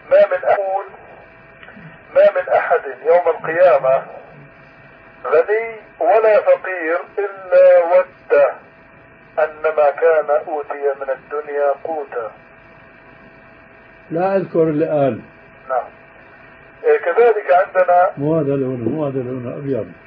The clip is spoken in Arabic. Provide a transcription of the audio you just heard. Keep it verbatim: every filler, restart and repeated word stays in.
ما من أقول ما من أحد يوم القيامة غني ولا فقير إلا ود أن ما كان أوتي من الدنيا قوتا. لا أذكر اللي قال. نعم. كذلك عندنا مو هذا لونه، مو هذا لونه أبيض.